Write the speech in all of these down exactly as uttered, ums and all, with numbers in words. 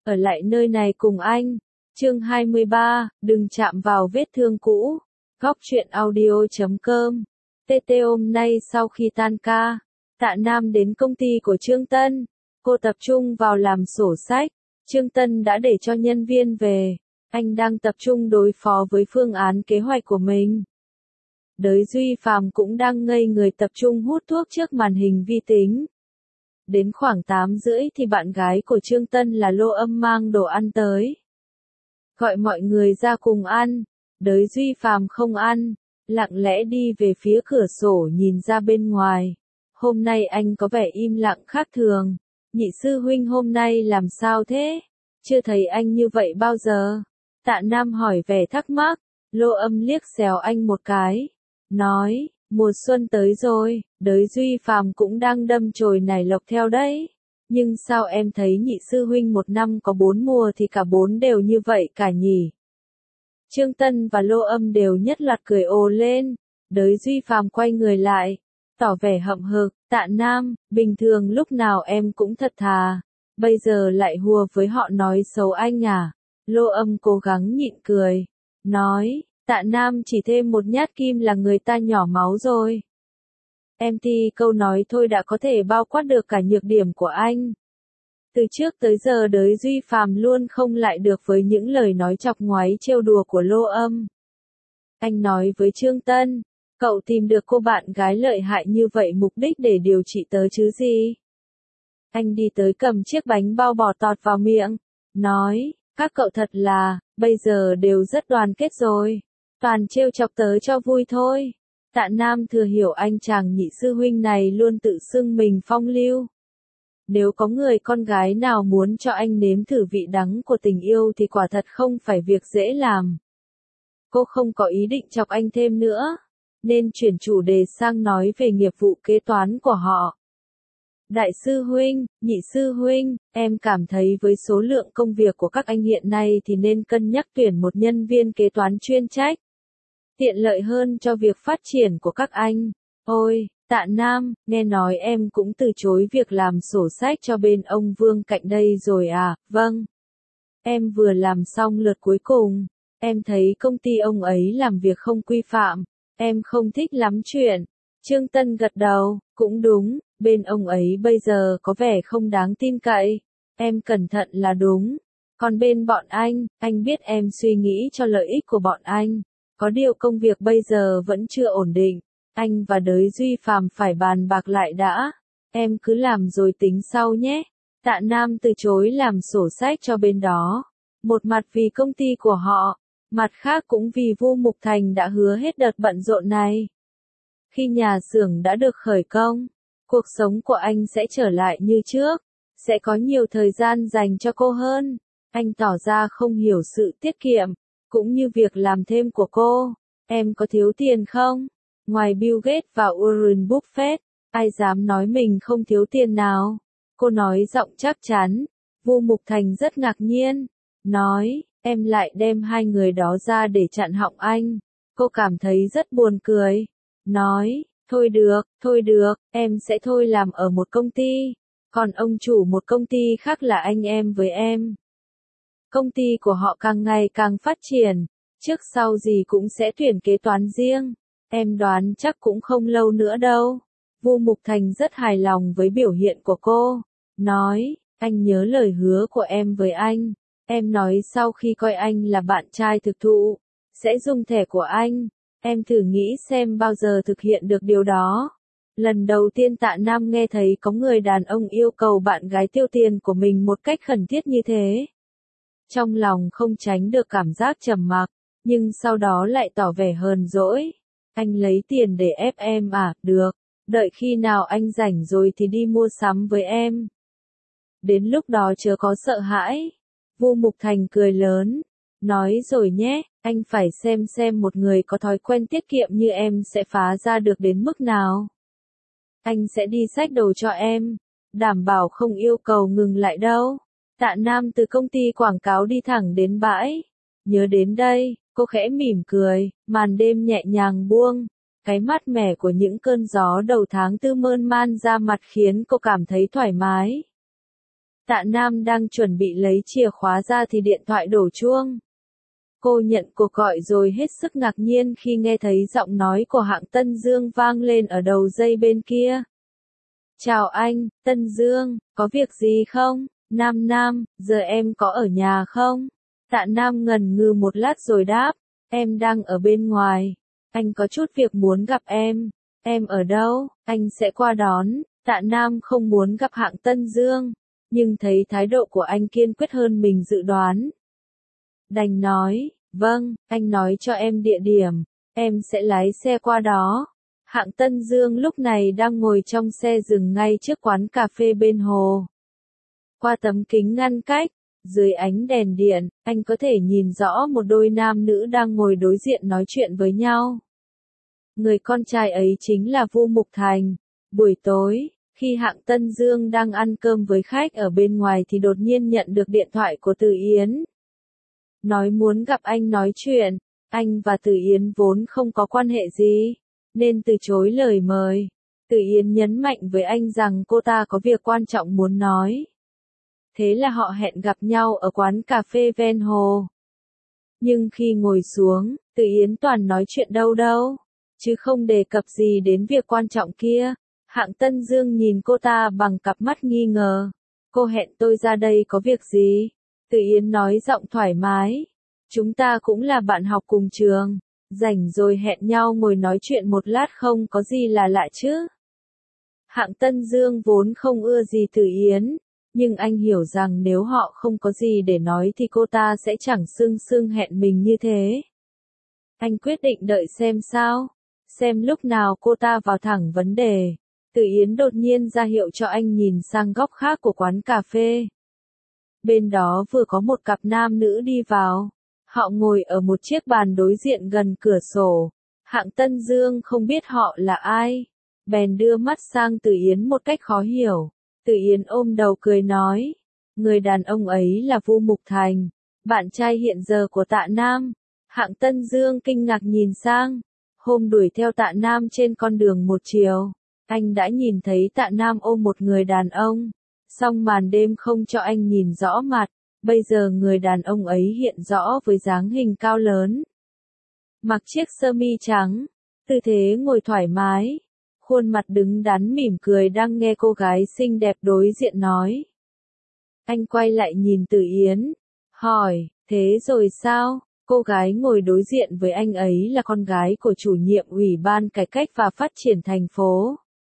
ở lại nơi này cùng anh. Chương hai mươi ba, đừng chạm vào vết thương cũ. Góc truyện audio chấm com. tê tê hôm nay sau khi tan ca, Tạ Nam đến công ty của Trương Tân. Cô tập trung vào làm sổ sách. Trương Tân đã để cho nhân viên về. Anh đang tập trung đối phó với phương án kế hoạch của mình. Đới Duy Phàm cũng đang ngây người tập trung hút thuốc trước màn hình vi tính. Đến khoảng tám rưỡi thì bạn gái của Trương Tân là Lô Âm mang đồ ăn tới. Gọi mọi người ra cùng ăn. Đới Duy Phàm không ăn, lặng lẽ đi về phía cửa sổ nhìn ra bên ngoài. Hôm nay anh có vẻ im lặng khác thường. Nhị sư huynh hôm nay làm sao thế? Chưa thấy anh như vậy bao giờ. Tạ Nam hỏi vẻ thắc mắc. Lô Âm liếc xéo anh một cái. Nói, mùa xuân tới rồi, Đới Duy Phàm cũng đang đâm chồi nảy lộc theo đấy. Nhưng sao em thấy nhị sư huynh một năm có bốn mùa thì cả bốn đều như vậy cả nhỉ? Trương Tân và Lô Âm đều nhất loạt cười ồ lên. Đới Duy Phàm quay người lại, tỏ vẻ hậm hực. Tạ Nam, bình thường lúc nào em cũng thật thà, bây giờ lại hùa với họ nói xấu anh à? Lô Âm cố gắng nhịn cười, nói, Tạ Nam chỉ thêm một nhát kim là người ta nhỏ máu rồi. Em thì câu nói thôi đã có thể bao quát được cả nhược điểm của anh. Từ trước tới giờ Đới Duy Phàm luôn không lại được với những lời nói chọc ngoáy trêu đùa của Lô Âm. Anh nói với Trương Tân, cậu tìm được cô bạn gái lợi hại như vậy mục đích để điều trị tớ chứ gì? Anh đi tới cầm chiếc bánh bao bò tọt vào miệng, nói, các cậu thật là, bây giờ đều rất đoàn kết rồi, toàn trêu chọc tớ cho vui thôi. Tạ Nam thừa hiểu anh chàng nhị sư huynh này luôn tự xưng mình phong lưu. Nếu có người con gái nào muốn cho anh nếm thử vị đắng của tình yêu thì quả thật không phải việc dễ làm. Cô không có ý định chọc anh thêm nữa, nên chuyển chủ đề sang nói về nghiệp vụ kế toán của họ. Đại sư huynh, nhị sư huynh, em cảm thấy với số lượng công việc của các anh hiện nay thì nên cân nhắc tuyển một nhân viên kế toán chuyên trách. Tiện lợi hơn cho việc phát triển của các anh. Ôi, Tạ Nam, nghe nói em cũng từ chối việc làm sổ sách cho bên ông Vương cạnh đây rồi à? Vâng. Em vừa làm xong lượt cuối cùng. Em thấy công ty ông ấy làm việc không quy phạm. Em không thích lắm chuyện. Trương Tân gật đầu, cũng đúng, bên ông ấy bây giờ có vẻ không đáng tin cậy. Em cẩn thận là đúng. Còn bên bọn anh, anh biết em suy nghĩ cho lợi ích của bọn anh. Có điều công việc bây giờ vẫn chưa ổn định. Anh và Đới Duy Phàm phải bàn bạc lại đã. Em cứ làm rồi tính sau nhé. Tạ Nam từ chối làm sổ sách cho bên đó. Một mặt vì công ty của họ, mặt khác cũng vì Vu Mục Thành đã hứa hết đợt bận rộn này. Khi nhà xưởng đã được khởi công, cuộc sống của anh sẽ trở lại như trước, sẽ có nhiều thời gian dành cho cô hơn. Anh tỏ ra không hiểu sự tiết kiệm, cũng như việc làm thêm của cô. Em có thiếu tiền không? Ngoài Bill Gates và Warren Buffett, ai dám nói mình không thiếu tiền nào? Cô nói giọng chắc chắn. Vu Mục Thành rất ngạc nhiên. Nói, em lại đem hai người đó ra để chặn họng anh. Cô cảm thấy rất buồn cười. Nói, thôi được, thôi được, em sẽ thôi làm ở một công ty. Còn ông chủ một công ty khác là anh em với em. Công ty của họ càng ngày càng phát triển. Trước sau gì cũng sẽ tuyển kế toán riêng. Em đoán chắc cũng không lâu nữa đâu. Vu Mục Thành rất hài lòng với biểu hiện của cô. Nói, anh nhớ lời hứa của em với anh. Em nói sau khi coi anh là bạn trai thực thụ, sẽ dùng thẻ của anh. Em thử nghĩ xem bao giờ thực hiện được điều đó. Lần đầu tiên Tạ Nam nghe thấy có người đàn ông yêu cầu bạn gái tiêu tiền của mình một cách khẩn thiết như thế. Trong lòng không tránh được cảm giác trầm mặc, nhưng sau đó lại tỏ vẻ hờn dỗi. Anh lấy tiền để ép em à? Được, đợi khi nào anh rảnh rồi thì đi mua sắm với em. Đến lúc đó chớ có sợ hãi. Vu Mục Thành cười lớn, nói rồi nhé, anh phải xem xem một người có thói quen tiết kiệm như em sẽ phá ra được đến mức nào. Anh sẽ đi xách đồ cho em, đảm bảo không yêu cầu ngừng lại đâu. Tạ Nam từ công ty quảng cáo đi thẳng đến bãi. Nhớ đến đây, cô khẽ mỉm cười, màn đêm nhẹ nhàng buông. Cái mát mẻ của những cơn gió đầu tháng tư mơn man ra mặt khiến cô cảm thấy thoải mái. Tạ Nam đang chuẩn bị lấy chìa khóa ra thì điện thoại đổ chuông. Cô nhận cuộc gọi rồi hết sức ngạc nhiên khi nghe thấy giọng nói của Hạng Tân Dương vang lên ở đầu dây bên kia. Chào anh, Tân Dương, có việc gì không? Nam Nam, giờ em có ở nhà không? Tạ Nam ngần ngừ một lát rồi đáp, em đang ở bên ngoài. Anh có chút việc muốn gặp em. Em ở đâu? Anh sẽ qua đón. Tạ Nam không muốn gặp Hạng Tân Dương, nhưng thấy thái độ của anh kiên quyết hơn mình dự đoán. Đành nói, vâng, anh nói cho em địa điểm, em sẽ lái xe qua đó. Hạng Tân Dương lúc này đang ngồi trong xe dừng ngay trước quán cà phê bên hồ. Qua tấm kính ngăn cách, dưới ánh đèn điện, anh có thể nhìn rõ một đôi nam nữ đang ngồi đối diện nói chuyện với nhau. Người con trai ấy chính là Vu Mục Thành. Buổi tối, khi Hạng Tân Dương đang ăn cơm với khách ở bên ngoài thì đột nhiên nhận được điện thoại của Từ Yến. Nói muốn gặp anh nói chuyện, anh và Từ Yến vốn không có quan hệ gì, nên từ chối lời mời. Từ Yến nhấn mạnh với anh rằng cô ta có việc quan trọng muốn nói. Thế là họ hẹn gặp nhau ở quán cà phê ven hồ. Nhưng khi ngồi xuống, Từ Yến toàn nói chuyện đâu đâu, chứ không đề cập gì đến việc quan trọng kia. Hạng Tân Dương nhìn cô ta bằng cặp mắt nghi ngờ. Cô hẹn tôi ra đây có việc gì? Từ Yến nói giọng thoải mái. Chúng ta cũng là bạn học cùng trường. Rảnh rồi hẹn nhau ngồi nói chuyện một lát không có gì là lạ chứ. Hạng Tân Dương vốn không ưa gì Từ Yến, nhưng anh hiểu rằng nếu họ không có gì để nói thì cô ta sẽ chẳng sưng sưng hẹn mình như thế. Anh quyết định đợi xem sao, xem lúc nào cô ta vào thẳng vấn đề. Từ Yến đột nhiên ra hiệu cho anh nhìn sang góc khác của quán cà phê. Bên đó vừa có một cặp nam nữ đi vào. Họ ngồi ở một chiếc bàn đối diện gần cửa sổ. Hạng Tân Dương không biết họ là ai, bèn đưa mắt sang Từ Yến một cách khó hiểu. Từ Yến ôm đầu cười nói, người đàn ông ấy là Vu Mục Thành, bạn trai hiện giờ của Tạ Nam. Hạng Tân Dương kinh ngạc nhìn sang. Hôm đuổi theo Tạ Nam trên con đường một chiều, anh đã nhìn thấy Tạ Nam ôm một người đàn ông, song màn đêm không cho anh nhìn rõ mặt. Bây giờ người đàn ông ấy hiện rõ với dáng hình cao lớn, mặc chiếc sơ mi trắng, tư thế ngồi thoải mái, khuôn mặt đứng đắn mỉm cười đang nghe cô gái xinh đẹp đối diện nói. Anh quay lại nhìn Từ Yến, hỏi, thế rồi sao? Cô gái ngồi đối diện với anh ấy là con gái của chủ nhiệm Ủy ban Cải cách và Phát triển thành phố.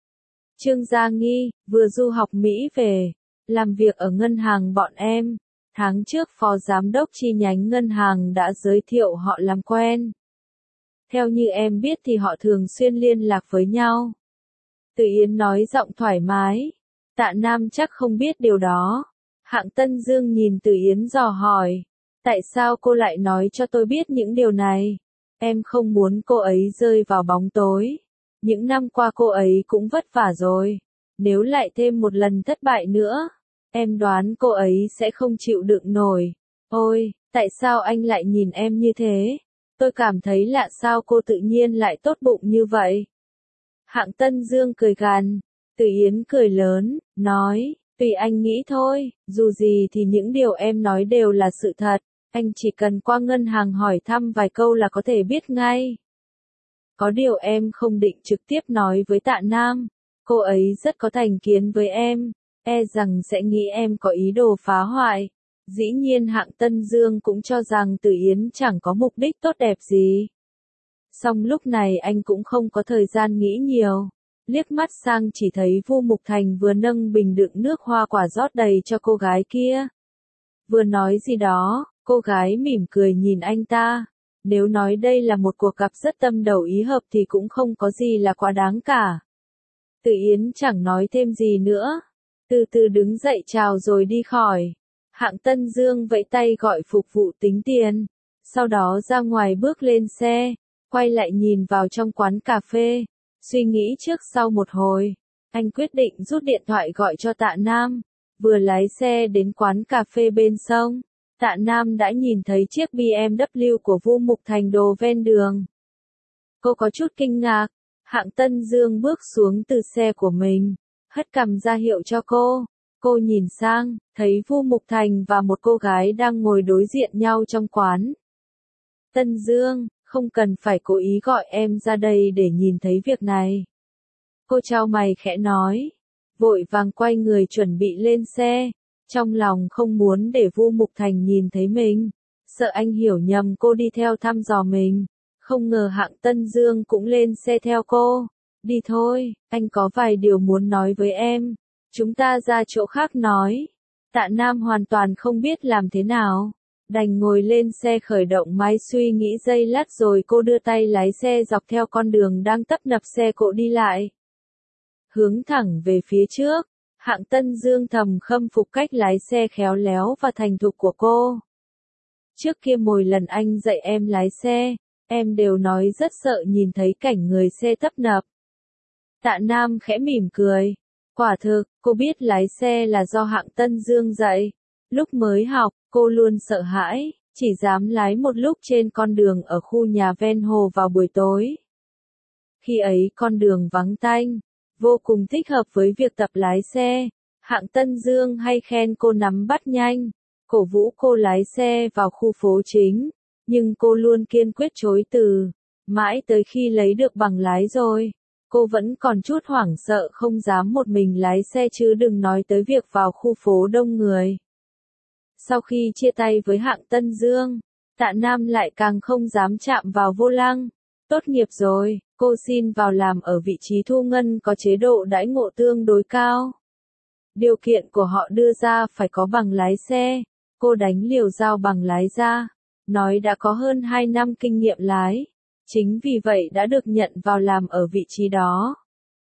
Trương Gia Nghi, vừa du học Mỹ về, làm việc ở ngân hàng bọn em. Tháng trước phó giám đốc chi nhánh ngân hàng đã giới thiệu họ làm quen. Theo như em biết thì họ thường xuyên liên lạc với nhau. Từ Yến nói giọng thoải mái. Tạ Nam chắc không biết điều đó. Hạng Tân Dương nhìn Từ Yến dò hỏi. Tại sao cô lại nói cho tôi biết những điều này? Em không muốn cô ấy rơi vào bóng tối. Những năm qua cô ấy cũng vất vả rồi. Nếu lại thêm một lần thất bại nữa, em đoán cô ấy sẽ không chịu đựng nổi. Ôi, tại sao anh lại nhìn em như thế? Tôi cảm thấy lạ sao cô tự nhiên lại tốt bụng như vậy. Hạng Tân Dương cười gằn. Từ Yến cười lớn, nói, tùy anh nghĩ thôi, dù gì thì những điều em nói đều là sự thật. Anh chỉ cần qua ngân hàng hỏi thăm vài câu là có thể biết ngay. Có điều em không định trực tiếp nói với Tạ Nam. Cô ấy rất có thành kiến với em, e rằng sẽ nghĩ em có ý đồ phá hoại. Dĩ nhiên Hạng Tân Dương cũng cho rằng Từ Yến chẳng có mục đích tốt đẹp gì. Song lúc này anh cũng không có thời gian nghĩ nhiều. Liếc mắt sang chỉ thấy Vu Mục Thành vừa nâng bình đựng nước hoa quả rót đầy cho cô gái kia. Vừa nói gì đó, cô gái mỉm cười nhìn anh ta. Nếu nói đây là một cuộc gặp rất tâm đầu ý hợp thì cũng không có gì là quá đáng cả. Từ Yến chẳng nói thêm gì nữa. Từ từ đứng dậy chào rồi đi khỏi. Hạng Tân Dương vẫy tay gọi phục vụ tính tiền. Sau đó ra ngoài bước lên xe. Quay lại nhìn vào trong quán cà phê. Suy nghĩ trước sau một hồi. Anh quyết định rút điện thoại gọi cho Tạ Nam. Vừa lái xe đến quán cà phê bên sông, Tạ Nam đã nhìn thấy chiếc bê em vê của Vu Mục Thành đỗ ven đường. Cô có chút kinh ngạc. Hạng Tân Dương bước xuống từ xe của mình, hất cằm ra hiệu cho cô. Cô nhìn sang, thấy Vu Mục Thành và một cô gái đang ngồi đối diện nhau trong quán. Tân Dương, không cần phải cố ý gọi em ra đây để nhìn thấy việc này. Cô chau mày khẽ nói, vội vàng quay người chuẩn bị lên xe, trong lòng không muốn để Vu Mục Thành nhìn thấy mình, sợ anh hiểu nhầm cô đi theo thăm dò mình. Không ngờ Hạng Tân Dương cũng lên xe theo cô. Đi thôi, anh có vài điều muốn nói với em. Chúng ta ra chỗ khác nói. Tạ Nam hoàn toàn không biết làm thế nào. Đành ngồi lên xe khởi động máy suy nghĩ giây lát rồi cô đưa tay lái xe dọc theo con đường đang tấp nập xe cộ đi lại. Hướng thẳng về phía trước, Hạng Tân Dương thầm khâm phục cách lái xe khéo léo và thành thục của cô. Trước kia mỗi lần anh dạy em lái xe, em đều nói rất sợ nhìn thấy cảnh người xe tấp nập. Tạ Nam khẽ mỉm cười. Quả thực, cô biết lái xe là do Hạng Tân Dương dạy. Lúc mới học, cô luôn sợ hãi, chỉ dám lái một lúc trên con đường ở khu nhà ven hồ vào buổi tối. Khi ấy con đường vắng tanh, vô cùng thích hợp với việc tập lái xe. Hạng Tân Dương hay khen cô nắm bắt nhanh, cổ vũ cô lái xe vào khu phố chính, nhưng cô luôn kiên quyết chối từ. Mãi tới khi lấy được bằng lái rồi, cô vẫn còn chút hoảng sợ không dám một mình lái xe chứ đừng nói tới việc vào khu phố đông người. Sau khi chia tay với Hạng Tân Dương, Tạ Nam lại càng không dám chạm vào vô lăng. Tốt nghiệp rồi, cô xin vào làm ở vị trí thu ngân có chế độ đãi ngộ tương đối cao. Điều kiện của họ đưa ra phải có bằng lái xe. Cô đánh liều giao bằng lái ra, nói đã có hơn hai năm kinh nghiệm lái. Chính vì vậy đã được nhận vào làm ở vị trí đó.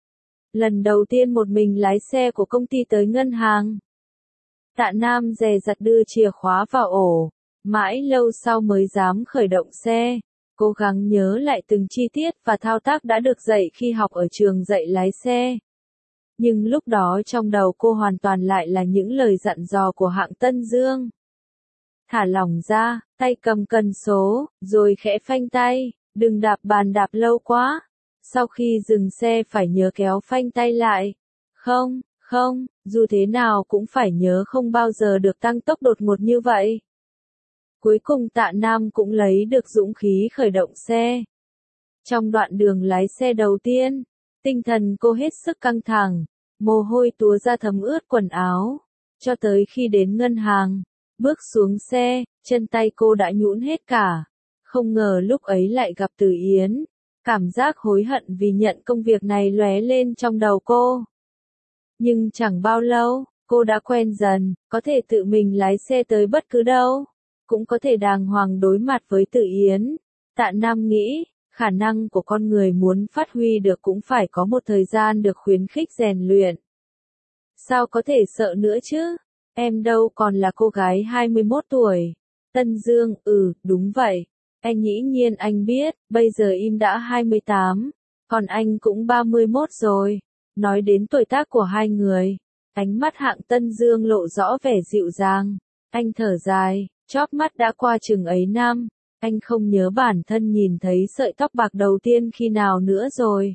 Lần đầu tiên một mình lái xe của công ty tới ngân hàng. Tạ Nam dè dặt đưa chìa khóa vào ổ, mãi lâu sau mới dám khởi động xe, cố gắng nhớ lại từng chi tiết và thao tác đã được dạy khi học ở trường dạy lái xe. Nhưng lúc đó trong đầu cô hoàn toàn lại là những lời dặn dò của Hạng Tân Dương. Thả lỏng ra, tay cầm cần số, rồi khẽ phanh tay, đừng đạp bàn đạp lâu quá. Sau khi dừng xe phải nhớ kéo phanh tay lại. Không, không, dù thế nào cũng phải nhớ không bao giờ được tăng tốc đột ngột như vậy. Cuối cùng Tạ Nam cũng lấy được dũng khí khởi động xe. Trong đoạn đường lái xe đầu tiên, tinh thần cô hết sức căng thẳng, mồ hôi túa ra thấm ướt quần áo. Cho tới khi đến ngân hàng, bước xuống xe, chân tay cô đã nhũn hết cả. Không ngờ lúc ấy lại gặp Từ Yến. Cảm giác hối hận vì nhận công việc này lóe lên trong đầu cô. Nhưng chẳng bao lâu, cô đã quen dần, có thể tự mình lái xe tới bất cứ đâu. Cũng có thể đàng hoàng đối mặt với Từ Yến. Tạ Nam nghĩ, khả năng của con người muốn phát huy được cũng phải có một thời gian được khuyến khích rèn luyện. Sao có thể sợ nữa chứ? Em đâu còn là cô gái hai mươi mốt tuổi. Tân Dương, ừ, đúng vậy. Anh dĩ nhiên anh biết, bây giờ em đã hai mươi tám, còn anh cũng ba mươi mốt rồi. Nói đến tuổi tác của hai người, ánh mắt Hạng Tân Dương lộ rõ vẻ dịu dàng. Anh thở dài, chóp mắt đã qua chừng ấy năm, anh không nhớ bản thân nhìn thấy sợi tóc bạc đầu tiên khi nào nữa rồi.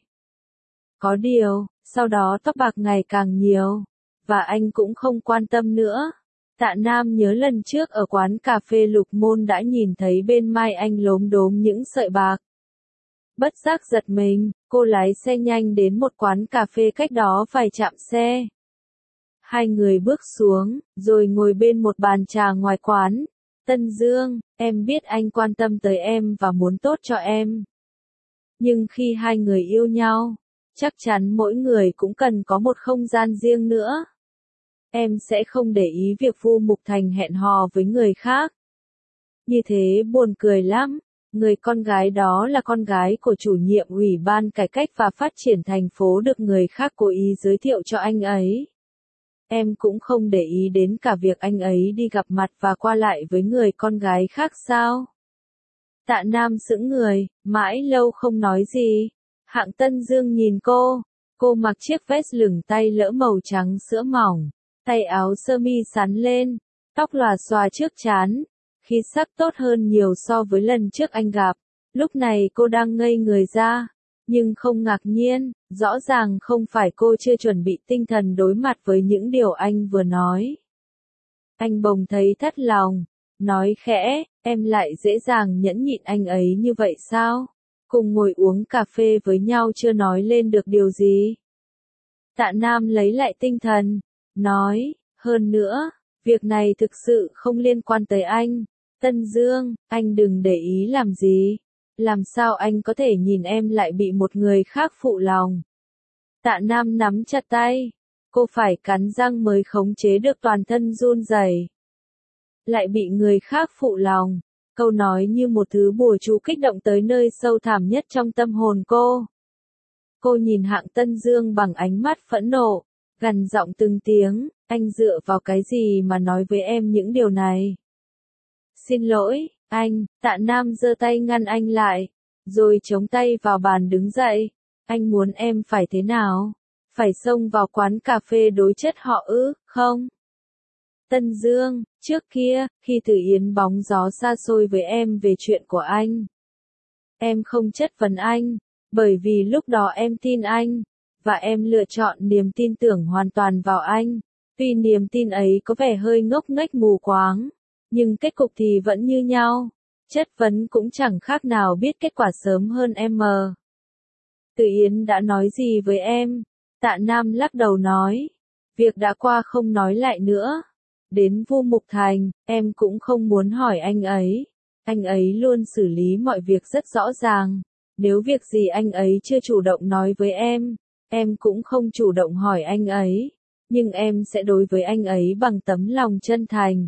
Có điều, sau đó tóc bạc ngày càng nhiều, và anh cũng không quan tâm nữa. Tạ Nam nhớ lần trước ở quán cà phê Lục Môn đã nhìn thấy bên mai anh lốm đốm những sợi bạc. Bất giác giật mình, cô lái xe nhanh đến một quán cà phê cách đó vài trạm xe. Hai người bước xuống, rồi ngồi bên một bàn trà ngoài quán. Tân Dương, em biết anh quan tâm tới em và muốn tốt cho em. Nhưng khi hai người yêu nhau, chắc chắn mỗi người cũng cần có một không gian riêng nữa. Em sẽ không để ý việc Vu Mục Thành hẹn hò với người khác. Như thế buồn cười lắm. Người con gái đó là con gái của chủ nhiệm Ủy ban Cải cách và Phát triển thành phố được người khác cố ý giới thiệu cho anh ấy. Em cũng không để ý đến cả việc anh ấy đi gặp mặt và qua lại với người con gái khác sao? Tạ Nam sững người, mãi lâu không nói gì. Hạng Tân Dương nhìn cô. Cô mặc chiếc vest lửng tay lỡ màu trắng sữa mỏng. Tay áo sơ mi sắn lên. Tóc lòa xòa trước trán. Khí sắc tốt hơn nhiều so với lần trước anh gặp. Lúc này cô đang ngây người ra. Nhưng không ngạc nhiên, rõ ràng không phải cô chưa chuẩn bị tinh thần đối mặt với những điều anh vừa nói. Anh bỗng thấy thất lòng, nói khẽ, em lại dễ dàng nhẫn nhịn anh ấy như vậy sao? Cùng ngồi uống cà phê với nhau chưa nói lên được điều gì. Tạ Nam lấy lại tinh thần, nói, hơn nữa, việc này thực sự không liên quan tới anh. Tân Dương, anh đừng để ý làm gì. Làm sao anh có thể nhìn em lại bị một người khác phụ lòng? Tạ Nam nắm chặt tay, cô phải cắn răng mới khống chế được toàn thân run rẩy. Lại bị người khác phụ lòng, câu nói như một thứ bùa chú kích động tới nơi sâu thẳm nhất trong tâm hồn cô. Cô nhìn Hạng Tân Dương bằng ánh mắt phẫn nộ, gằn giọng từng tiếng, anh dựa vào cái gì mà nói với em những điều này? Xin lỗi, anh. Tạ Nam giơ tay ngăn anh lại, rồi chống tay vào bàn đứng dậy. Anh muốn em phải thế nào? Phải xông vào quán cà phê đối chất họ ư, không? Tân Dương, trước kia, khi Tử Yến bóng gió xa xôi với em về chuyện của anh, em không chất vấn anh, bởi vì lúc đó em tin anh, và em lựa chọn niềm tin tưởng hoàn toàn vào anh. Tuy niềm tin ấy có vẻ hơi ngốc nghếch mù quáng, nhưng kết cục thì vẫn như nhau. Chất vấn cũng chẳng khác nào biết kết quả sớm hơn em mờ. Tử Yến đã nói gì với em? Tạ Nam lắc đầu nói, việc đã qua không nói lại nữa. Đến Vu Mục Thành, em cũng không muốn hỏi anh ấy. Anh ấy luôn xử lý mọi việc rất rõ ràng. Nếu việc gì anh ấy chưa chủ động nói với em, em cũng không chủ động hỏi anh ấy. Nhưng em sẽ đối với anh ấy bằng tấm lòng chân thành.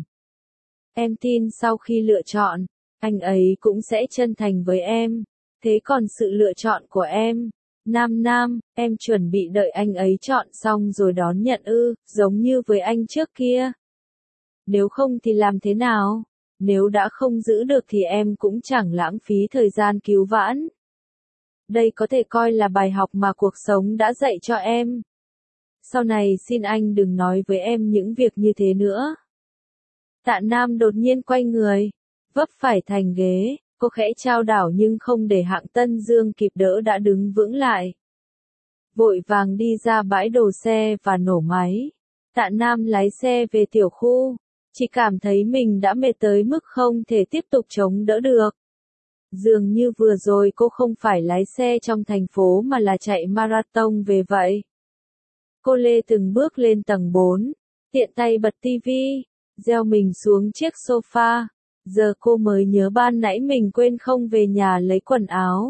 Em tin sau khi lựa chọn, anh ấy cũng sẽ chân thành với em. Thế còn sự lựa chọn của em? Nam Nam, em chuẩn bị đợi anh ấy chọn xong rồi đón nhận ư, giống như với anh trước kia. Nếu không thì làm thế nào? Nếu đã không giữ được thì em cũng chẳng lãng phí thời gian cứu vãn. Đây có thể coi là bài học mà cuộc sống đã dạy cho em. Sau này xin anh đừng nói với em những việc như thế nữa. Tạ Nam đột nhiên quay người, vấp phải thành ghế, cô khẽ chao đảo nhưng không để Hạng Tân Dương kịp đỡ đã đứng vững lại. Vội vàng đi ra bãi đổ xe và nổ máy. Tạ Nam lái xe về tiểu khu, chỉ cảm thấy mình đã mệt tới mức không thể tiếp tục chống đỡ được. Dường như vừa rồi cô không phải lái xe trong thành phố mà là chạy marathon về vậy. Cô lê từng bước lên tầng bốn, tiện tay bật tivi, gieo mình xuống chiếc sofa. Giờ cô mới nhớ ban nãy mình quên không về nhà lấy quần áo.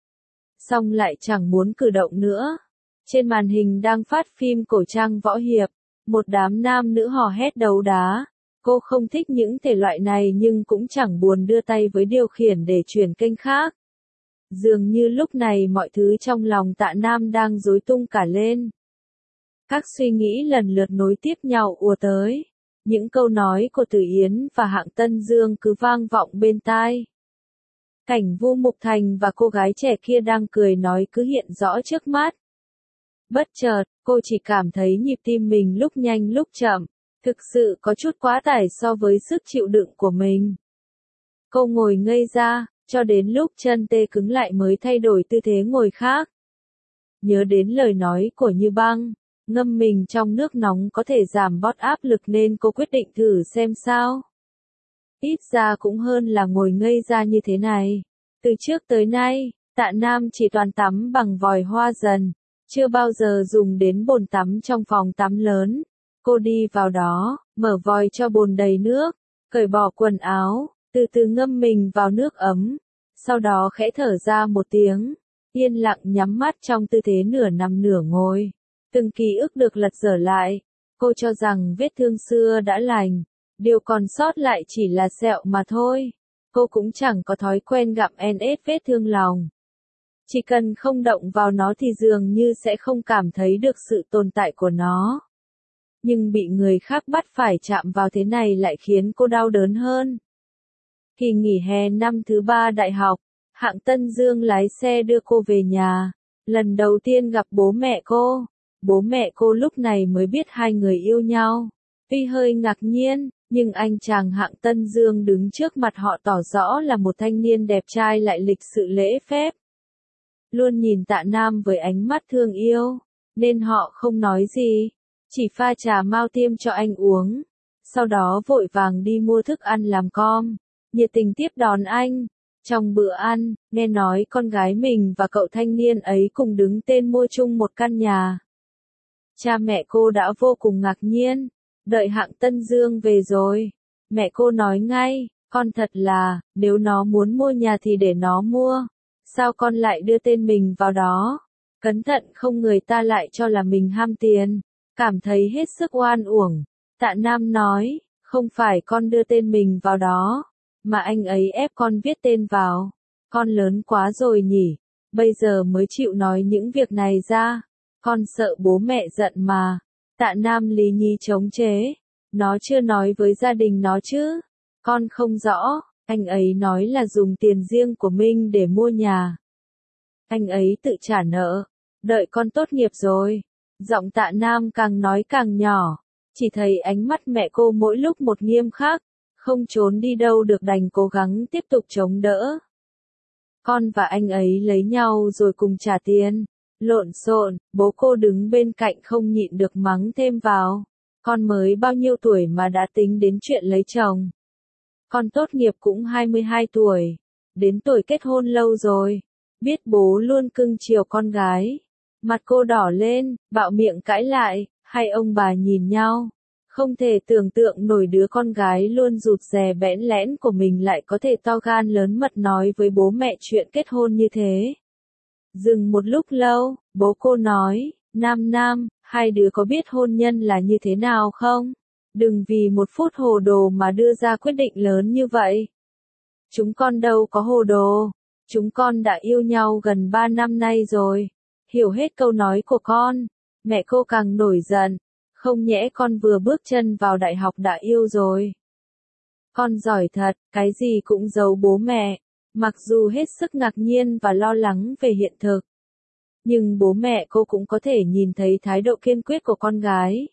Xong lại chẳng muốn cử động nữa. Trên màn hình đang phát phim cổ trang võ hiệp, một đám nam nữ hò hét đấu đá. Cô không thích những thể loại này nhưng cũng chẳng buồn đưa tay với điều khiển để chuyển kênh khác. Dường như lúc này mọi thứ trong lòng Tạ Nam đang rối tung cả lên. Các suy nghĩ lần lượt nối tiếp nhau ùa tới. Những câu nói của Tử Yến và Hạng Tân Dương cứ vang vọng bên tai. Cảnh Vu Mục Thành và cô gái trẻ kia đang cười nói cứ hiện rõ trước mắt. Bất chợt, cô chỉ cảm thấy nhịp tim mình lúc nhanh lúc chậm, thực sự có chút quá tải so với sức chịu đựng của mình. Cô ngồi ngây ra, cho đến lúc chân tê cứng lại mới thay đổi tư thế ngồi khác. Nhớ đến lời nói của Như Băng, ngâm mình trong nước nóng có thể giảm bớt áp lực nên cô quyết định thử xem sao. Ít ra cũng hơn là ngồi ngây ra như thế này. Từ trước tới nay, Tạ Nam chỉ toàn tắm bằng vòi hoa dần, chưa bao giờ dùng đến bồn tắm trong phòng tắm lớn. Cô đi vào đó, mở vòi cho bồn đầy nước, cởi bỏ quần áo, từ từ ngâm mình vào nước ấm, sau đó khẽ thở ra một tiếng, yên lặng nhắm mắt trong tư thế nửa nằm nửa ngồi. Từng ký ức được lật dở lại, cô cho rằng vết thương xưa đã lành, điều còn sót lại chỉ là sẹo mà thôi. Cô cũng chẳng có thói quen gặm en ép vết thương lòng. Chỉ cần không động vào nó thì dường như sẽ không cảm thấy được sự tồn tại của nó. Nhưng bị người khác bắt phải chạm vào thế này lại khiến cô đau đớn hơn. Kỳ nghỉ hè năm thứ ba đại học, Hạng Tân Dương lái xe đưa cô về nhà. Lần đầu tiên gặp bố mẹ cô, bố mẹ cô lúc này mới biết hai người yêu nhau. Tuy hơi ngạc nhiên, nhưng anh chàng Hạng Tân Dương đứng trước mặt họ tỏ rõ là một thanh niên đẹp trai lại lịch sự lễ phép. luôn nhìn Tạ Nam với ánh mắt thương yêu, nên họ không nói gì, chỉ pha trà mao tiêm cho anh uống, sau đó vội vàng đi mua thức ăn làm com, nhiệt tình tiếp đón anh. Trong bữa ăn, nghe nói con gái mình và cậu thanh niên ấy cùng đứng tên mua chung một căn nhà. Cha mẹ cô đã vô cùng ngạc nhiên, đợi Hạng Tân Dương về rồi. Mẹ cô nói ngay, con thật là, nếu nó muốn mua nhà thì để nó mua, sao con lại đưa tên mình vào đó? Cẩn thận không người ta lại cho là mình ham tiền, cảm thấy hết sức oan uổng. Tạ Nam nói, không phải con đưa tên mình vào đó, mà anh ấy ép con viết tên vào. Con lớn quá rồi nhỉ, bây giờ mới chịu nói những việc này ra. Con sợ bố mẹ giận mà. Tạ Nam lý nhí chống chế. Nó chưa nói với gia đình nó chứ. Con không rõ, anh ấy nói là dùng tiền riêng của mình để mua nhà. Anh ấy tự trả nợ, đợi con tốt nghiệp rồi. Giọng Tạ Nam càng nói càng nhỏ, chỉ thấy ánh mắt mẹ cô mỗi lúc một nghiêm khắc, không trốn đi đâu được đành cố gắng tiếp tục chống đỡ. Con và anh ấy lấy nhau rồi cùng trả tiền. Lộn xộn, bố cô đứng bên cạnh không nhịn được mắng thêm vào. Con mới bao nhiêu tuổi mà đã tính đến chuyện lấy chồng. Con tốt nghiệp cũng hai mươi hai tuổi, đến tuổi kết hôn lâu rồi. Biết bố luôn cưng chiều con gái. Mặt cô đỏ lên, bạo miệng cãi lại, hai ông bà nhìn nhau. Không thể tưởng tượng nổi đứa con gái luôn rụt rè bẽn lẽn của mình lại có thể to gan lớn mật nói với bố mẹ chuyện kết hôn như thế. Dừng một lúc lâu, bố cô nói, Nam Nam, hai đứa có biết hôn nhân là như thế nào không? Đừng vì một phút hồ đồ mà đưa ra quyết định lớn như vậy. Chúng con đâu có hồ đồ, chúng con đã yêu nhau gần ba năm nay rồi. Hiểu hết câu nói của con, mẹ cô càng nổi giận, không nhẽ con vừa bước chân vào đại học đã yêu rồi. Con giỏi thật, cái gì cũng giấu bố mẹ. Mặc dù hết sức ngạc nhiên và lo lắng về hiện thực, nhưng bố mẹ cô cũng có thể nhìn thấy thái độ kiên quyết của con gái.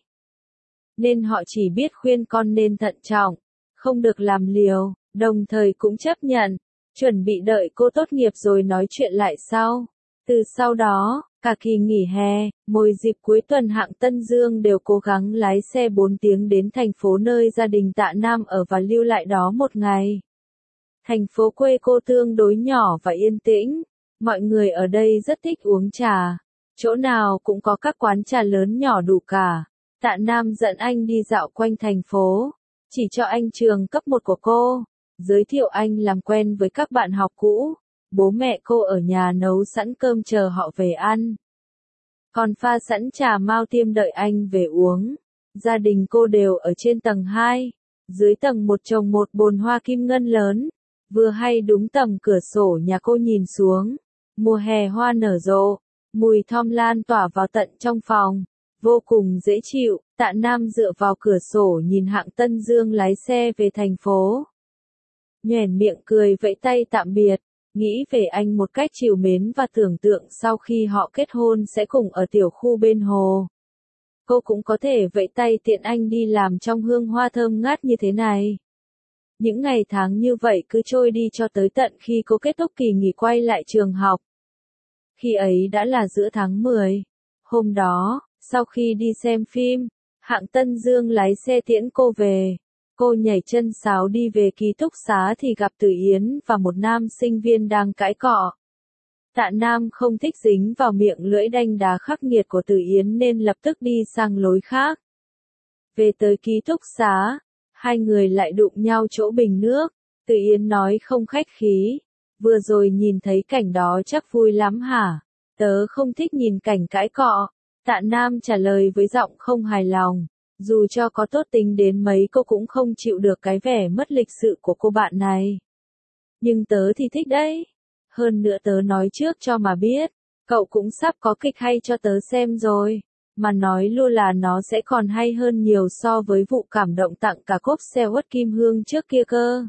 Nên họ chỉ biết khuyên con nên thận trọng, không được làm liều, đồng thời cũng chấp nhận, chuẩn bị đợi cô tốt nghiệp rồi nói chuyện lại sau. Từ sau đó, cả kỳ nghỉ hè, mỗi dịp cuối tuần Hạng Tân Dương đều cố gắng lái xe bốn tiếng đến thành phố nơi gia đình Tạ Nam ở và lưu lại đó một ngày. Thành phố quê cô tương đối nhỏ và yên tĩnh, mọi người ở đây rất thích uống trà, chỗ nào cũng có các quán trà lớn nhỏ đủ cả. Tạ Nam dẫn anh đi dạo quanh thành phố, chỉ cho anh trường cấp một của cô, giới thiệu anh làm quen với các bạn học cũ, bố mẹ cô ở nhà nấu sẵn cơm chờ họ về ăn. Còn pha sẵn trà mao tiêm đợi anh về uống. Gia đình cô đều ở trên tầng hai, dưới tầng một trồng một bồn hoa kim ngân lớn. Vừa hay đúng tầm cửa sổ nhà cô nhìn xuống, mùa hè hoa nở rộ, mùi thom lan tỏa vào tận trong phòng, vô cùng dễ chịu. Tạ Nam dựa vào cửa sổ nhìn Hạng Tân Dương lái xe về thành phố. Nhoẻn miệng cười vẫy tay tạm biệt, nghĩ về anh một cách trìu mến và tưởng tượng sau khi họ kết hôn sẽ cùng ở tiểu khu bên hồ. Cô cũng có thể vẫy tay tiện anh đi làm trong hương hoa thơm ngát như thế này. Những ngày tháng như vậy cứ trôi đi cho tới tận khi cô kết thúc kỳ nghỉ quay lại trường học. Khi ấy đã là giữa tháng mười. Hôm đó, sau khi đi xem phim, Hạng Tân Dương lái xe tiễn cô về. Cô nhảy chân sáo đi về ký túc xá thì gặp Từ Yến và một nam sinh viên đang cãi cọ. Tạ Nam không thích dính vào miệng lưỡi đanh đá khắc nghiệt của Từ Yến nên lập tức đi sang lối khác. Về tới ký túc xá, hai người lại đụng nhau chỗ bình nước. Từ Yến nói không khách khí, vừa rồi nhìn thấy cảnh đó chắc vui lắm hả? Tớ không thích nhìn cảnh cãi cọ. Tạ Nam trả lời với giọng không hài lòng, dù cho có tốt tính đến mấy cô cũng không chịu được cái vẻ mất lịch sự của cô bạn này. Nhưng tớ thì thích đấy. Hơn nữa tớ nói trước cho mà biết, cậu cũng sắp có kịch hay cho tớ xem rồi. Mà nói luôn là nó sẽ còn hay hơn nhiều so với vụ cảm động tặng cả cốp xe uất kim hương trước kia cơ.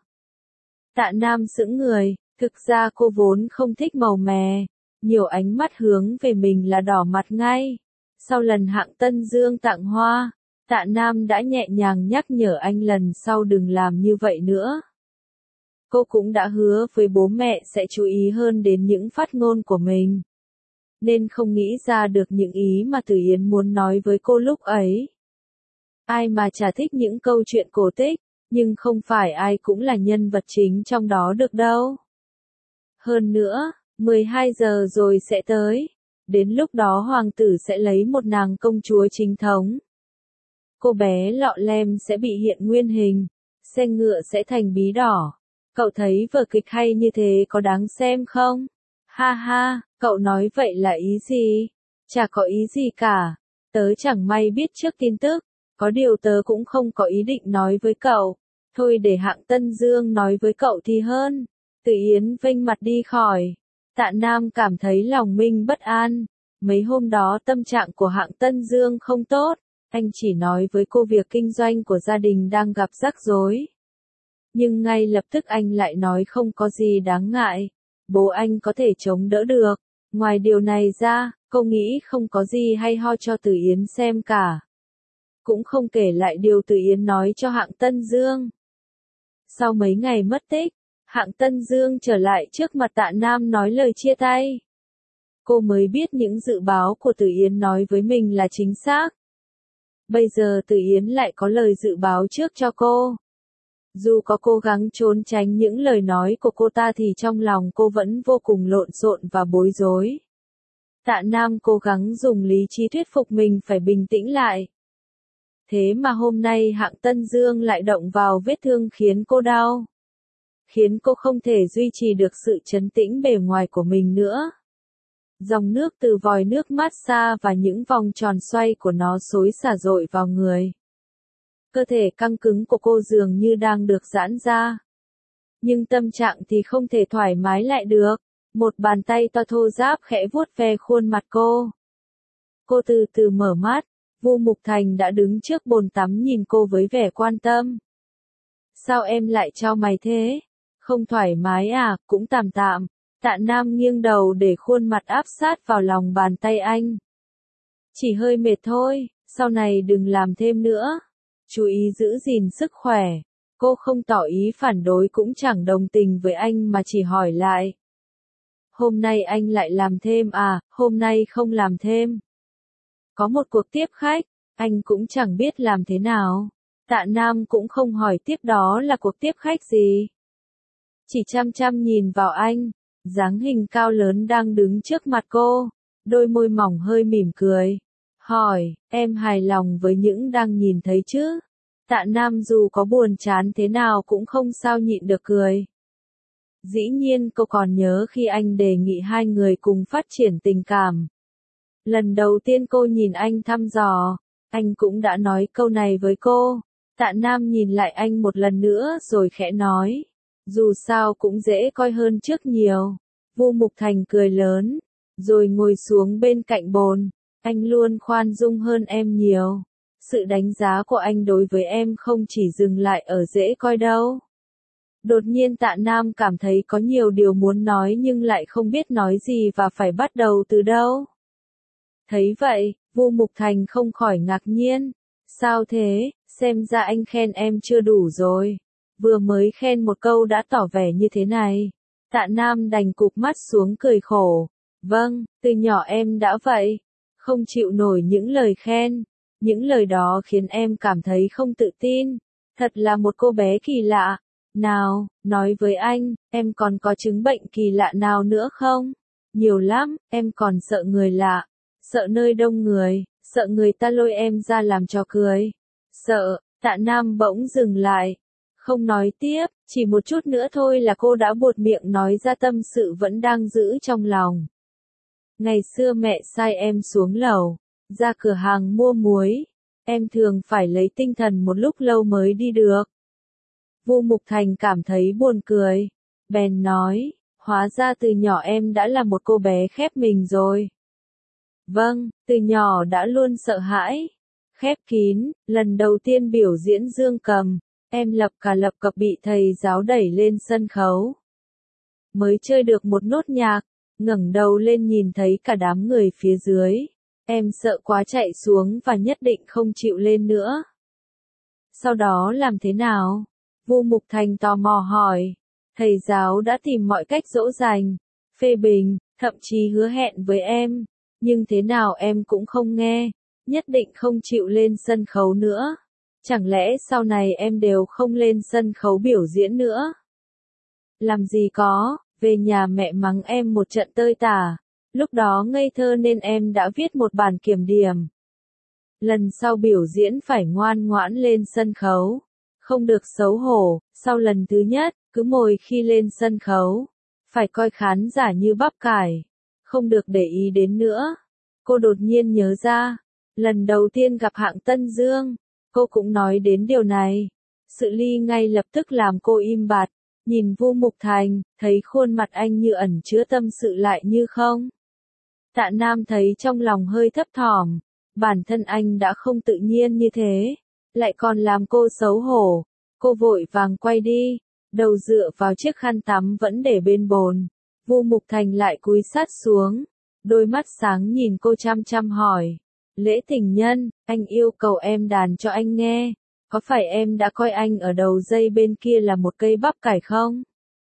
Tạ Nam sững người, thực ra cô vốn không thích màu mè, nhiều ánh mắt hướng về mình là đỏ mặt ngay. Sau lần Hạng Tân Dương tặng hoa, Tạ Nam đã nhẹ nhàng nhắc nhở anh lần sau đừng làm như vậy nữa. Cô cũng đã hứa với bố mẹ sẽ chú ý hơn đến những phát ngôn của mình. nên không nghĩ ra được những ý mà Tử Yến muốn nói với cô lúc ấy. Ai mà chả thích những câu chuyện cổ tích, nhưng không phải ai cũng là nhân vật chính trong đó được đâu. Hơn nữa, mười hai giờ rồi sẽ tới. Đến lúc đó hoàng tử sẽ lấy một nàng công chúa chính thống. Cô bé lọ lem sẽ bị hiện nguyên hình. Xe ngựa sẽ thành bí đỏ. Cậu thấy vở kịch hay như thế có đáng xem không? Ha ha, cậu nói vậy là ý gì? Chả có ý gì cả. Tớ chẳng may biết trước tin tức. Có điều tớ cũng không có ý định nói với cậu. Thôi để Hạng Tân Dương nói với cậu thì hơn. Tử Yến vênh mặt đi khỏi. Tạ Nam cảm thấy lòng mình bất an. Mấy hôm đó tâm trạng của Hạng Tân Dương không tốt. Anh chỉ nói với cô việc kinh doanh của gia đình đang gặp rắc rối. Nhưng ngay lập tức anh lại nói không có gì đáng ngại. Bố anh có thể chống đỡ được. Ngoài điều này ra, cô nghĩ không có gì hay ho cho Tử Yến xem cả. Cũng không kể lại điều Tử Yến nói cho Hạng Tân Dương. Sau mấy ngày mất tích, Hạng Tân Dương trở lại trước mặt Tạ Nam nói lời chia tay. Cô mới biết những dự báo của Tử Yến nói với mình là chính xác. Bây giờ Tử Yến lại có lời dự báo trước cho cô. Dù có cố gắng trốn tránh những lời nói của cô ta thì trong lòng cô vẫn vô cùng lộn xộn và bối rối. Tạ Nam cố gắng dùng lý trí thuyết phục mình phải bình tĩnh lại. Thế mà hôm nay Hạng Tân Dương lại động vào vết thương khiến cô đau. Khiến cô không thể duy trì được sự trấn tĩnh bề ngoài của mình nữa. Dòng nước từ vòi nước massage và những vòng tròn xoay của nó xối xả dội vào người. Cơ thể căng cứng của cô dường như đang được giãn ra. Nhưng tâm trạng thì không thể thoải mái lại được. Một bàn tay to thô ráp khẽ vuốt ve khuôn mặt cô. Cô từ từ mở mắt. Vu Mục Thành đã đứng trước bồn tắm nhìn cô với vẻ quan tâm. Sao em lại chau mày thế? Không thoải mái à, cũng tạm tạm. Tạ Nam nghiêng đầu để khuôn mặt áp sát vào lòng bàn tay anh. Chỉ hơi mệt thôi, sau này đừng làm thêm nữa. Chú ý giữ gìn sức khỏe. Cô không tỏ ý phản đối cũng chẳng đồng tình với anh mà chỉ hỏi lại. Hôm nay anh lại làm thêm à, hôm nay không làm thêm. Có một cuộc tiếp khách, anh cũng chẳng biết làm thế nào. Tạ Nam cũng không hỏi tiếp đó là cuộc tiếp khách gì. Chỉ chăm chăm nhìn vào anh, dáng hình cao lớn đang đứng trước mặt cô, đôi môi mỏng hơi mỉm cười. Hỏi, em hài lòng với những đang nhìn thấy chứ? Tạ Nam dù có buồn chán thế nào cũng không sao nhịn được cười. Dĩ nhiên cô còn nhớ khi anh đề nghị hai người cùng phát triển tình cảm. Lần đầu tiên cô nhìn anh thăm dò, anh cũng đã nói câu này với cô. Tạ Nam nhìn lại anh một lần nữa rồi khẽ nói. Dù sao cũng dễ coi hơn trước nhiều. Vu Mục Thành cười lớn, rồi ngồi xuống bên cạnh bồn. Anh luôn khoan dung hơn em nhiều. Sự đánh giá của anh đối với em không chỉ dừng lại ở dễ coi đâu. Đột nhiên Tạ Nam cảm thấy có nhiều điều muốn nói nhưng lại không biết nói gì và phải bắt đầu từ đâu. Thấy vậy, Vu Mục Thành không khỏi ngạc nhiên. Sao thế, xem ra anh khen em chưa đủ rồi. Vừa mới khen một câu đã tỏ vẻ như thế này. Tạ Nam đành cụp mắt xuống cười khổ. Vâng, từ nhỏ em đã vậy. Không chịu nổi những lời khen. Những lời đó khiến em cảm thấy không tự tin. Thật là một cô bé kỳ lạ. Nào, nói với anh, em còn có chứng bệnh kỳ lạ nào nữa không? Nhiều lắm, em còn sợ người lạ. Sợ nơi đông người, sợ người ta lôi em ra làm trò cười. Sợ, Tạ Nam bỗng dừng lại. Không nói tiếp, chỉ một chút nữa thôi là cô đã buột miệng nói ra tâm sự vẫn đang giữ trong lòng. Ngày xưa mẹ sai em xuống lầu, ra cửa hàng mua muối. Em thường phải lấy tinh thần một lúc lâu mới đi được. Vu Mục Thành cảm thấy buồn cười. Bèn nói, hóa ra từ nhỏ em đã là một cô bé khép mình rồi. Vâng, từ nhỏ đã luôn sợ hãi. Khép kín, lần đầu tiên biểu diễn dương cầm, em lập cả lập cập bị thầy giáo đẩy lên sân khấu. Mới chơi được một nốt nhạc, ngẩng đầu lên nhìn thấy cả đám người phía dưới. Em sợ quá chạy xuống và nhất định không chịu lên nữa. Sau đó làm thế nào? Vu Mục Thành tò mò hỏi. Thầy giáo đã tìm mọi cách dỗ dành. phê bình, thậm chí hứa hẹn với em, nhưng thế nào em cũng không nghe, nhất định không chịu lên sân khấu nữa. Chẳng lẽ sau này em đều không lên sân khấu biểu diễn nữa? Làm gì có, về nhà mẹ mắng em một trận tơi tả, lúc đó ngây thơ nên em đã viết một bản kiểm điểm. Lần sau biểu diễn phải ngoan ngoãn lên sân khấu, không được xấu hổ, sau lần thứ nhất, cứ mồi khi lên sân khấu, phải coi khán giả như bắp cải, không được để ý đến nữa. Cô đột nhiên nhớ ra, lần đầu tiên gặp Hạng Tân Dương, cô cũng nói đến điều này. Sự ly ngay lập tức làm cô im bặt, nhìn Vu Mục Thành, thấy khuôn mặt anh như ẩn chứa tâm sự lại như không. Tạ Nam thấy trong lòng hơi thấp thỏm, bản thân anh đã không tự nhiên như thế, lại còn làm cô xấu hổ. Cô vội vàng quay đi, đầu dựa vào chiếc khăn tắm vẫn để bên bồn. Vu Mục Thành lại cúi sát xuống, đôi mắt sáng nhìn cô chăm chăm hỏi. Lễ tình nhân, anh yêu cầu em đàn cho anh nghe, có phải em đã coi anh ở đầu dây bên kia là một cây bắp cải không?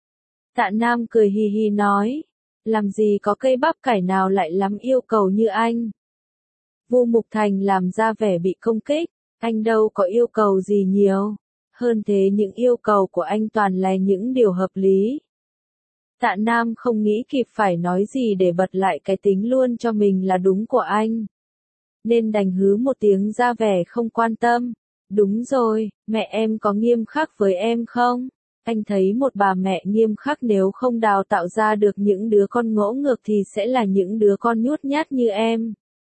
Tạ Nam cười hì hì nói, làm gì có cây bắp cải nào lại lắm yêu cầu như anh. Vu Mục Thành làm ra vẻ bị công kích, anh đâu có yêu cầu gì nhiều, hơn thế những yêu cầu của anh toàn là những điều hợp lý. Tạ Nam không nghĩ kịp phải nói gì để bật lại cái tính luôn cho mình là đúng của anh, nên đành hứ một tiếng ra vẻ không quan tâm. Đúng rồi, mẹ em có nghiêm khắc với em không? Anh thấy một bà mẹ nghiêm khắc nếu không đào tạo ra được những đứa con ngỗ ngược thì sẽ là những đứa con nhút nhát như em.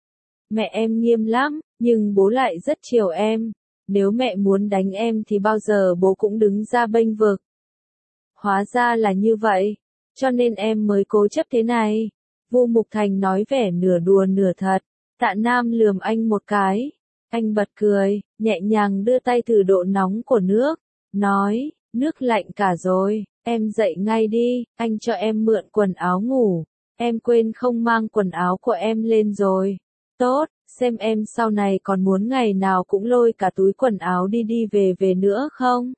Mẹ em nghiêm lắm, nhưng bố lại rất chiều em. Nếu mẹ muốn đánh em thì bao giờ bố cũng đứng ra bênh vực. Hóa ra là như vậy, cho nên em mới cố chấp thế này. Vu Mục Thành nói vẻ nửa đùa nửa thật. Tạ Nam lườm anh một cái. Anh bật cười, nhẹ nhàng đưa tay thử độ nóng của nước. Nói, nước lạnh cả rồi, em dậy ngay đi, anh cho em mượn quần áo ngủ. Em quên không mang quần áo của em lên rồi. Tốt, xem em sau này còn muốn ngày nào cũng lôi cả túi quần áo đi đi về về nữa không?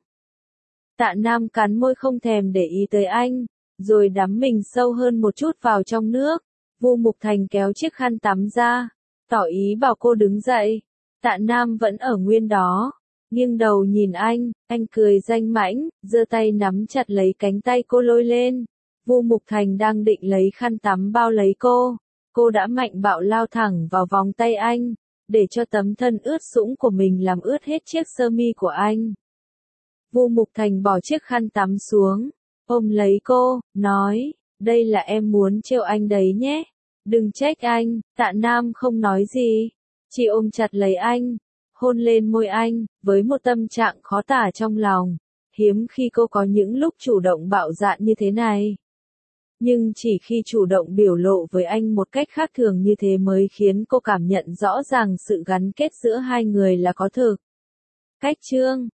Tạ Nam cắn môi không thèm để ý tới anh, rồi đắm mình sâu hơn một chút vào trong nước. Vu Mục Thành kéo chiếc khăn tắm ra, tỏ ý bảo cô đứng dậy. Tạ Nam vẫn ở nguyên đó, nghiêng đầu nhìn anh, anh cười danh mãnh, giơ tay nắm chặt lấy cánh tay cô lôi lên. Vu Mục Thành đang định lấy khăn tắm bao lấy cô, cô đã mạnh bạo lao thẳng vào vòng tay anh, để cho tấm thân ướt sũng của mình làm ướt hết chiếc sơ mi của anh. Vu Mục Thành bỏ chiếc khăn tắm xuống, ôm lấy cô, nói, đây là em muốn trêu anh đấy nhé, đừng trách anh. Tạ Nam không nói gì, chỉ ôm chặt lấy anh, hôn lên môi anh, với một tâm trạng khó tả trong lòng. Hiếm khi cô có những lúc chủ động bạo dạn như thế này. Nhưng chỉ khi chủ động biểu lộ với anh một cách khác thường như thế mới khiến cô cảm nhận rõ ràng sự gắn kết giữa hai người là có thực. Cách chương